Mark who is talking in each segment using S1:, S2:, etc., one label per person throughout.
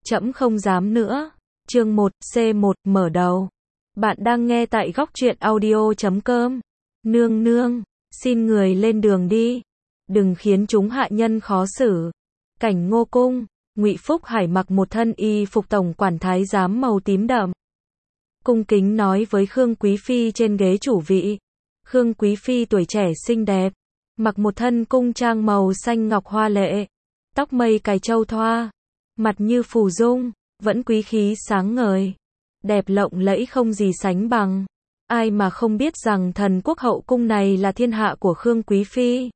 S1: Trẫm không dám nữa. Chương 1, C1, mở đầu. Bạn đang nghe tại góc truyện audio.com. Nương nương, xin người lên đường đi. Đừng khiến chúng hạ nhân khó xử. Cảnh Ngô cung, Ngụy Phúc Hải mặc một thân y phục tổng quản thái giám màu tím đậm. Cung kính nói với Khương Quý Phi trên ghế chủ vị. Khương Quý Phi tuổi trẻ xinh đẹp, mặc một thân cung trang màu xanh ngọc hoa lệ, tóc mây cài châu thoa, mặt như phù dung, vẫn quý khí sáng ngời, đẹp lộng lẫy không gì sánh bằng. Ai mà không biết rằng thần quốc hậu cung này là thiên hạ của Khương Quý Phi,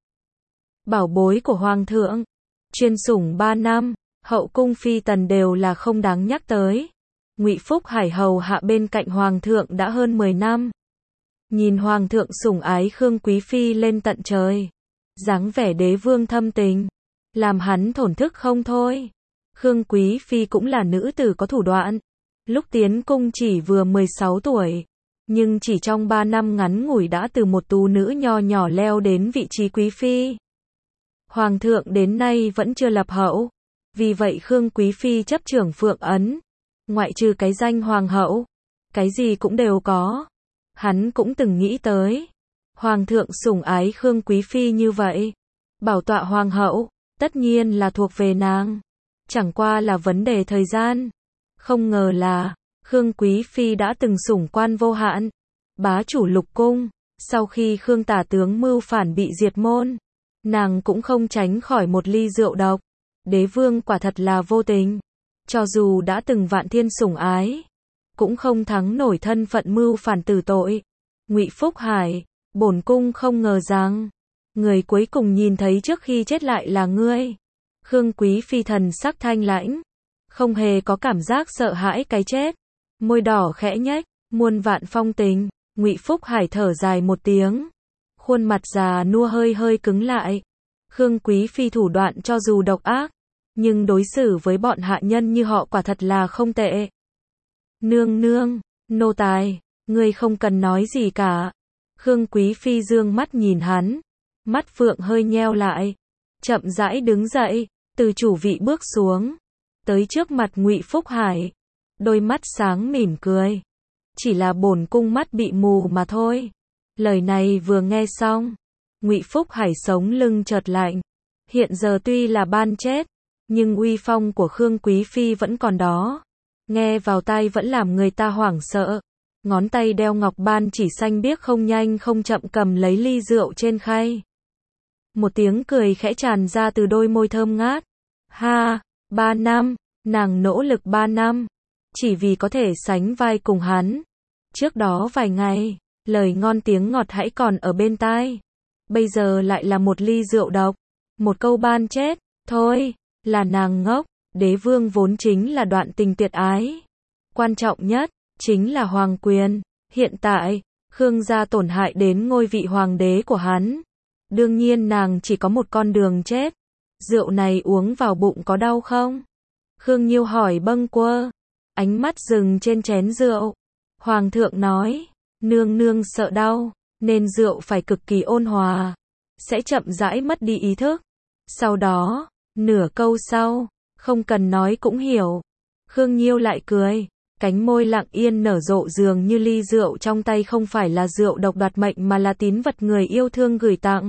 S1: bảo bối của hoàng thượng, chuyên sủng 3 năm, hậu cung phi tần đều là không đáng nhắc tới. Ngụy Phúc Hải hầu hạ bên cạnh hoàng thượng đã hơn 10 năm. Nhìn hoàng thượng sủng ái Khương Quý Phi lên tận trời, dáng vẻ đế vương thâm tình, làm hắn thổn thức không thôi. Khương Quý Phi cũng là nữ tử có thủ đoạn. Lúc tiến cung chỉ vừa 16 tuổi, nhưng chỉ trong 3 năm ngắn ngủi đã từ một tú nữ nho nhỏ leo đến vị trí quý phi. Hoàng thượng đến nay vẫn chưa lập hậu, vì vậy Khương Quý Phi chấp trưởng Phượng Ấn, ngoại trừ cái danh hoàng hậu, cái gì cũng đều có. Hắn cũng từng nghĩ tới, hoàng thượng sủng ái Khương Quý Phi như vậy, bảo tọa hoàng hậu, tất nhiên là thuộc về nàng, chẳng qua là vấn đề thời gian. Không ngờ là, Khương Quý Phi đã từng sủng quan vô hạn, bá chủ lục cung, sau khi Khương tả tướng mưu phản bị diệt môn, nàng cũng không tránh khỏi một ly rượu độc. Đế vương quả thật là vô tình, cho dù đã từng vạn thiên sủng ái, cũng không thắng nổi thân phận mưu phản tử tội. Ngụy Phúc Hải, bổn cung không ngờ rằng, người cuối cùng nhìn thấy trước khi chết lại là ngươi. Khương Quý Phi thần sắc thanh lãnh, không hề có cảm giác sợ hãi cái chết, môi đỏ khẽ nhếch, muôn vạn phong tình. Ngụy Phúc Hải thở dài một tiếng, khuôn mặt già nua hơi hơi cứng lại. Khương Quý Phi thủ đoạn cho dù độc ác, nhưng đối xử với bọn hạ nhân như họ quả thật là không tệ. Nương nương, nô tài, ngươi không cần nói gì cả. Khương Quý Phi dương mắt nhìn hắn, mắt phượng hơi nheo lại, chậm rãi đứng dậy, từ chủ vị bước xuống, tới trước mặt Ngụy Phúc Hải, đôi mắt sáng mỉm cười. Chỉ là bổn cung mắt bị mù mà thôi. Lời này vừa nghe xong, Ngụy Phúc Hải sống lưng chợt lạnh. Hiện giờ tuy là ban chết, nhưng uy phong của Khương Quý Phi vẫn còn đó. Nghe vào tai vẫn làm người ta hoảng sợ. Ngón tay đeo ngọc ban chỉ xanh biếc không nhanh không chậm cầm lấy ly rượu trên khay. Một tiếng cười khẽ tràn ra từ đôi môi thơm ngát. Ha, 3 năm, nàng nỗ lực 3 năm, chỉ vì có thể sánh vai cùng hắn. Trước đó vài ngày, lời ngon tiếng ngọt hãy còn ở bên tai. Bây giờ lại là một ly rượu độc, một câu ban chết, thôi, là nàng ngốc. Đế vương vốn chính là đoạn tình tuyệt ái. Quan trọng nhất, chính là hoàng quyền. Hiện tại, Khương gia tổn hại đến ngôi vị hoàng đế của hắn. Đương nhiên nàng chỉ có một con đường chết. Rượu này uống vào bụng có đau không? Khương Nhiêu hỏi bâng quơ, ánh mắt dừng trên chén rượu. Hoàng thượng nói, nương nương sợ đau, nên rượu phải cực kỳ ôn hòa, sẽ chậm rãi mất đi ý thức. Sau đó, nửa câu sau, không cần nói cũng hiểu. Khương Nhiêu lại cười, cánh môi lặng yên nở rộ dường như ly rượu trong tay không phải là rượu độc đoạt mệnh mà là tín vật người yêu thương gửi tặng.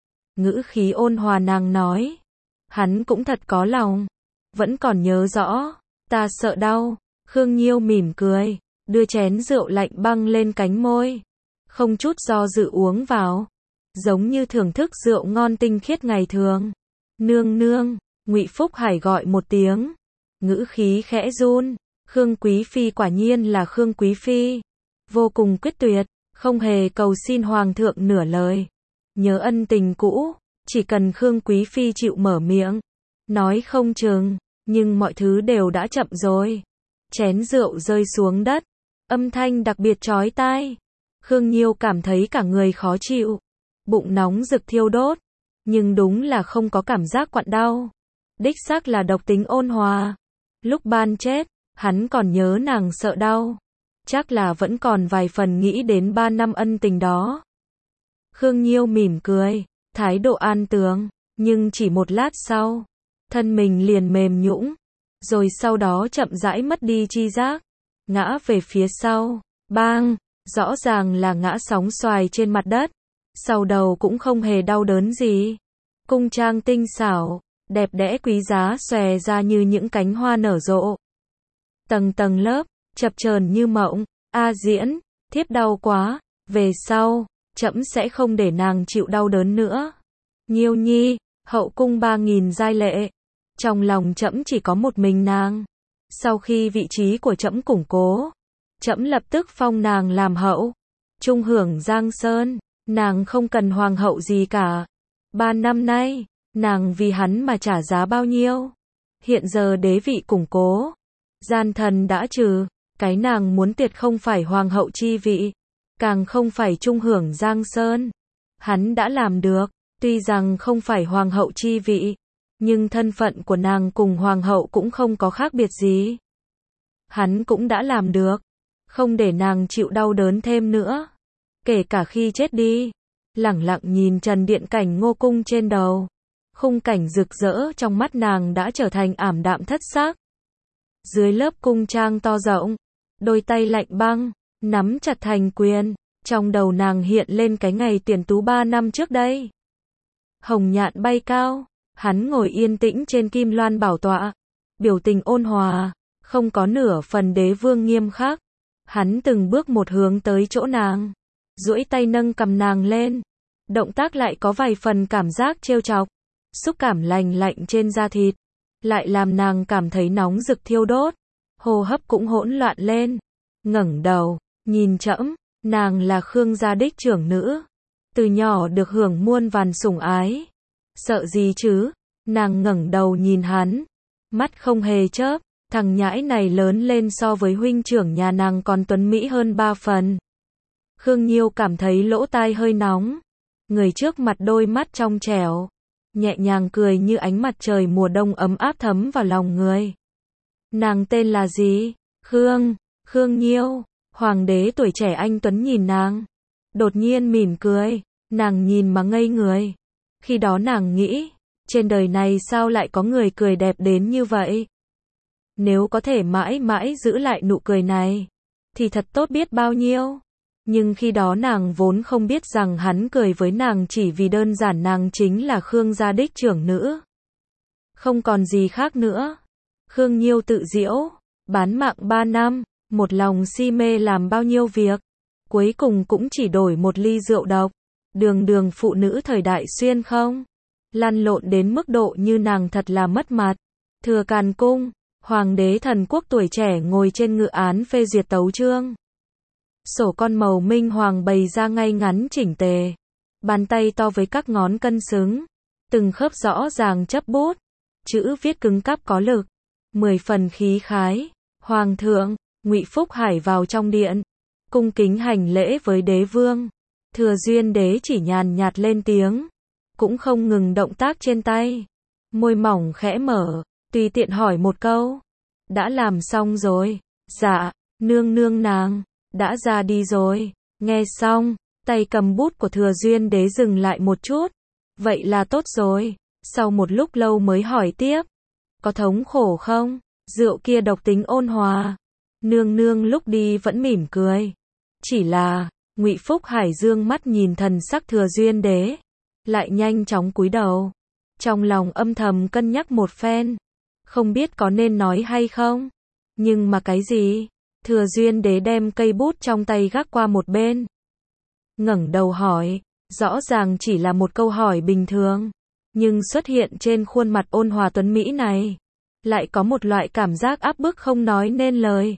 S1: Ngữ khí ôn hòa nàng nói, hắn cũng thật có lòng, vẫn còn nhớ rõ, ta sợ đau. Khương Nhiêu mỉm cười, đưa chén rượu lạnh băng lên cánh môi, không chút do dự uống vào, giống như thưởng thức rượu ngon tinh khiết ngày thường. Nương nương, Ngụy Phúc Hải gọi một tiếng, ngữ khí khẽ run. Khương Quý Phi quả nhiên là Khương Quý Phi, vô cùng quyết tuyệt, không hề cầu xin hoàng thượng nửa lời. Nhớ ân tình cũ, chỉ cần Khương Quý Phi chịu mở miệng, nói không chừng, nhưng mọi thứ đều đã chậm rồi. Chén rượu rơi xuống đất, âm thanh đặc biệt chói tai. Khương Nhiêu cảm thấy cả người khó chịu, bụng nóng rực thiêu đốt, nhưng đúng là không có cảm giác quặn đau. Đích xác là độc tính ôn hòa. Lúc ban chết, hắn còn nhớ nàng sợ đau, chắc là vẫn còn vài phần nghĩ đến 3 năm ân tình đó. Khương Nhiêu mỉm cười, thái độ an tường, nhưng chỉ một lát sau, thân mình liền mềm nhũn, rồi sau đó chậm rãi mất đi tri giác, ngã về phía sau, bang, rõ ràng là ngã sóng xoài trên mặt đất, sau đầu cũng không hề đau đớn gì. Cung trang tinh xảo, đẹp đẽ quý giá xòe ra như những cánh hoa nở rộ. Tầng tầng lớp, chập chờn như mộng, a Diễn, thiếp đau quá, về sau, trẫm sẽ không để nàng chịu đau đớn nữa. Nhiêu nhi, hậu cung 3000 giai lệ, trong lòng trẫm chỉ có một mình nàng. Sau khi vị trí của trẫm củng cố, trẫm lập tức phong nàng làm hậu, trung hưởng Giang Sơn, nàng không cần hoàng hậu gì cả. 3 năm nay, nàng vì hắn mà trả giá bao nhiêu? Hiện giờ đế vị củng cố, gian thần đã trừ, cái nàng muốn tiệt không phải hoàng hậu chi vị, càng không phải trung hưởng Giang Sơn. Hắn đã làm được, tuy rằng không phải hoàng hậu chi vị, nhưng thân phận của nàng cùng hoàng hậu cũng không có khác biệt gì. Hắn cũng đã làm được, không để nàng chịu đau đớn thêm nữa. Kể cả khi chết đi, lẳng lặng nhìn trần điện cảnh Ngô cung trên đầu, khung cảnh rực rỡ trong mắt nàng đã trở thành ảm đạm thất sắc. Dưới lớp cung trang to rộng, đôi tay lạnh băng, nắm chặt thành quyền, trong đầu nàng hiện lên cái ngày tuyển tú 3 năm trước đây. Hồng nhạn bay cao, hắn ngồi yên tĩnh trên kim loan bảo tọa, biểu tình ôn hòa, không có nửa phần đế vương nghiêm khắc. Hắn từng bước một hướng tới chỗ nàng, duỗi tay nâng cầm nàng lên, động tác lại có vài phần cảm giác trêu chọc, xúc cảm lành lạnh trên da thịt, lại làm nàng cảm thấy nóng rực thiêu đốt, hô hấp cũng hỗn loạn lên. Ngẩng đầu, nhìn trẫm, nàng là Khương gia đích trưởng nữ, từ nhỏ được hưởng muôn vàn sủng ái, sợ gì chứ? Nàng ngẩng đầu nhìn hắn, mắt không hề chớp, thằng nhãi này lớn lên so với huynh trưởng nhà nàng còn tuấn mỹ hơn 3 phần. Khương Nhiêu cảm thấy lỗ tai hơi nóng, người trước mặt đôi mắt trong trẻo, nhẹ nhàng cười như ánh mặt trời mùa đông ấm áp thấm vào lòng người. Nàng tên là gì? Khương Nhiêu. Hoàng đế tuổi trẻ anh tuấn nhìn nàng, đột nhiên mỉm cười, nàng nhìn mà ngây người. Khi đó nàng nghĩ, trên đời này sao lại có người cười đẹp đến như vậy? Nếu có thể mãi mãi giữ lại nụ cười này, thì thật tốt biết bao nhiêu. Nhưng khi đó nàng vốn không biết rằng hắn cười với nàng chỉ vì đơn giản nàng chính là Khương gia đích trưởng nữ. Không còn gì khác nữa. Khương Nhiêu tự giễu, bán mạng 3 năm, một lòng si mê làm bao nhiêu việc, cuối cùng cũng chỉ đổi một ly rượu độc. Đường đường phụ nữ thời đại xuyên không, lăn lộn đến mức độ như nàng thật là mất mặt. Thừa Càn cung, hoàng đế thần quốc tuổi trẻ ngồi trên ngự án phê duyệt tấu chương. Sổ con màu minh hoàng bày ra ngay ngắn chỉnh tề, bàn tay to với các ngón cân xứng, từng khớp rõ ràng chấp bút, chữ viết cứng cáp có lực, 10 phần khí khái. Hoàng thượng, Ngụy Phúc Hải vào trong điện, cung kính hành lễ với đế vương. Thừa Duyên đế chỉ nhàn nhạt lên tiếng, cũng không ngừng động tác trên tay, môi mỏng khẽ mở, tùy tiện hỏi một câu. Đã làm xong rồi? Dạ, nương nương nàng đã ra đi rồi. Nghe xong, tay cầm bút của Thừa Duyên đế dừng lại một chút. Vậy là tốt rồi. Sau một lúc lâu mới hỏi tiếp, có thống khổ không? Rượu kia độc tính ôn hòa. Nương nương lúc đi vẫn mỉm cười. Chỉ là, Ngụy Phúc Hải dương mắt nhìn thần sắc Thừa Duyên đế, lại nhanh chóng cúi đầu, trong lòng âm thầm cân nhắc một phen, không biết có nên nói hay không. Nhưng mà cái gì? Thừa Duyên đế đem cây bút trong tay gác qua một bên, ngẩng đầu hỏi, rõ ràng chỉ là một câu hỏi bình thường, nhưng xuất hiện trên khuôn mặt ôn hòa tuấn mỹ này, lại có một loại cảm giác áp bức không nói nên lời.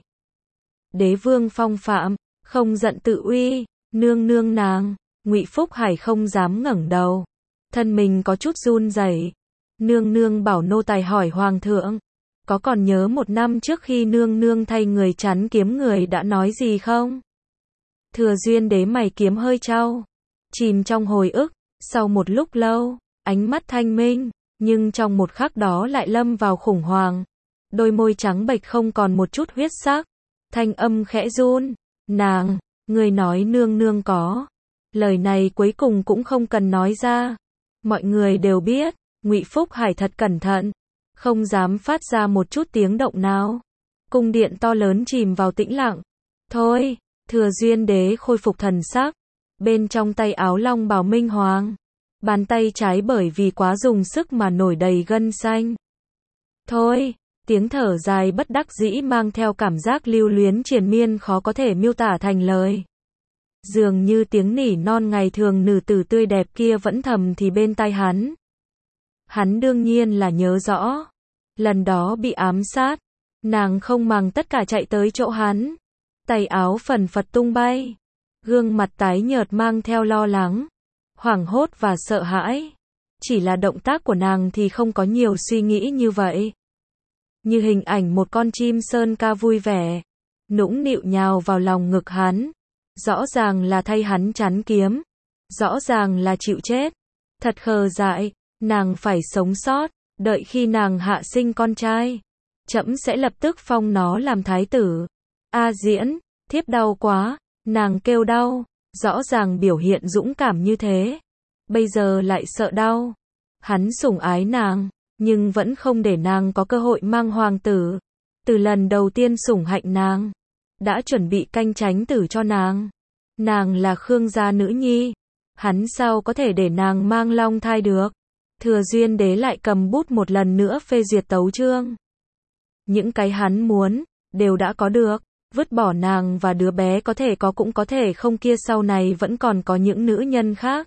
S1: Đế vương phong phạm, không giận tự uy, nương nương nàng. Ngụy Phúc Hải không dám ngẩng đầu, thân mình có chút run rẩy. Nương nương bảo nô tài hỏi hoàng thượng, có còn nhớ 1 năm trước khi nương nương thay người chắn kiếm người đã nói gì không? Thừa Duyên đế mày kiếm hơi chau, chìm trong hồi ức. Sau một lúc lâu, ánh mắt thanh minh, nhưng trong một khắc đó lại lâm vào khủng hoảng. Đôi môi trắng bệch không còn một chút huyết sắc, thanh âm khẽ run. Nàng, người nói nương nương có. Lời này cuối cùng cũng không cần nói ra. Mọi người đều biết, Ngụy Phúc Hải thật cẩn thận, không dám phát ra một chút tiếng động nào. Cung điện to lớn chìm vào tĩnh lặng. Thôi, Thừa Duyên Đế khôi phục thần sắc, bên trong tay áo long bào minh hoàng, bàn tay trái bởi vì quá dùng sức mà nổi đầy gân xanh. Thôi, tiếng thở dài bất đắc dĩ mang theo cảm giác lưu luyến triền miên khó có thể miêu tả thành lời. Dường như tiếng nỉ non ngày thường nữ tử tươi đẹp kia vẫn thầm thì bên tai hắn. Hắn đương nhiên là nhớ rõ. Lần đó bị ám sát, nàng không màng tất cả chạy tới chỗ hắn. Tay áo phần phật tung bay. Gương mặt tái nhợt mang theo lo lắng, hoảng hốt và sợ hãi. Chỉ là động tác của nàng thì không có nhiều suy nghĩ như vậy. Như hình ảnh một con chim sơn ca vui vẻ, nũng nịu nhào vào lòng ngực hắn. Rõ ràng là thay hắn chắn kiếm. Rõ ràng là chịu chết. Thật khờ dại, nàng phải sống sót, đợi khi nàng hạ sinh con trai. Trẫm sẽ lập tức phong nó làm thái tử. A Diễn, thiếp đau quá, nàng kêu đau, rõ ràng biểu hiện dũng cảm như thế. Bây giờ lại sợ đau. Hắn sủng ái nàng, nhưng vẫn không để nàng có cơ hội mang hoàng tử. Từ lần đầu tiên sủng hạnh nàng, đã chuẩn bị canh chánh tử cho nàng. Nàng là Khương gia nữ nhi, hắn sao có thể để nàng mang long thai được. Thừa Duyên Đế lại cầm bút một lần nữa phê duyệt tấu chương. Những cái hắn muốn, đều đã có được. Vứt bỏ nàng và đứa bé có thể có cũng có thể không, kia sau này vẫn còn có những nữ nhân khác.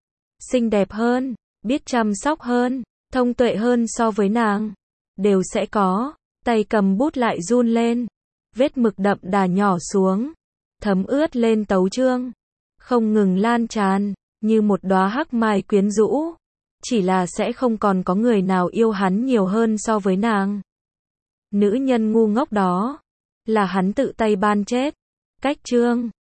S1: Xinh đẹp hơn, biết chăm sóc hơn, thông tuệ hơn so với nàng. Đều sẽ có. Tay cầm bút lại run lên. Vết mực đậm đà nhỏ xuống. Thấm ướt lên tấu chương. Không ngừng lan tràn, như một đóa hắc mai quyến rũ. Chỉ là sẽ không còn có người nào yêu hắn nhiều hơn so với nàng. Nữ nhân ngu ngốc đó, là hắn tự tay ban chết. Cách chương.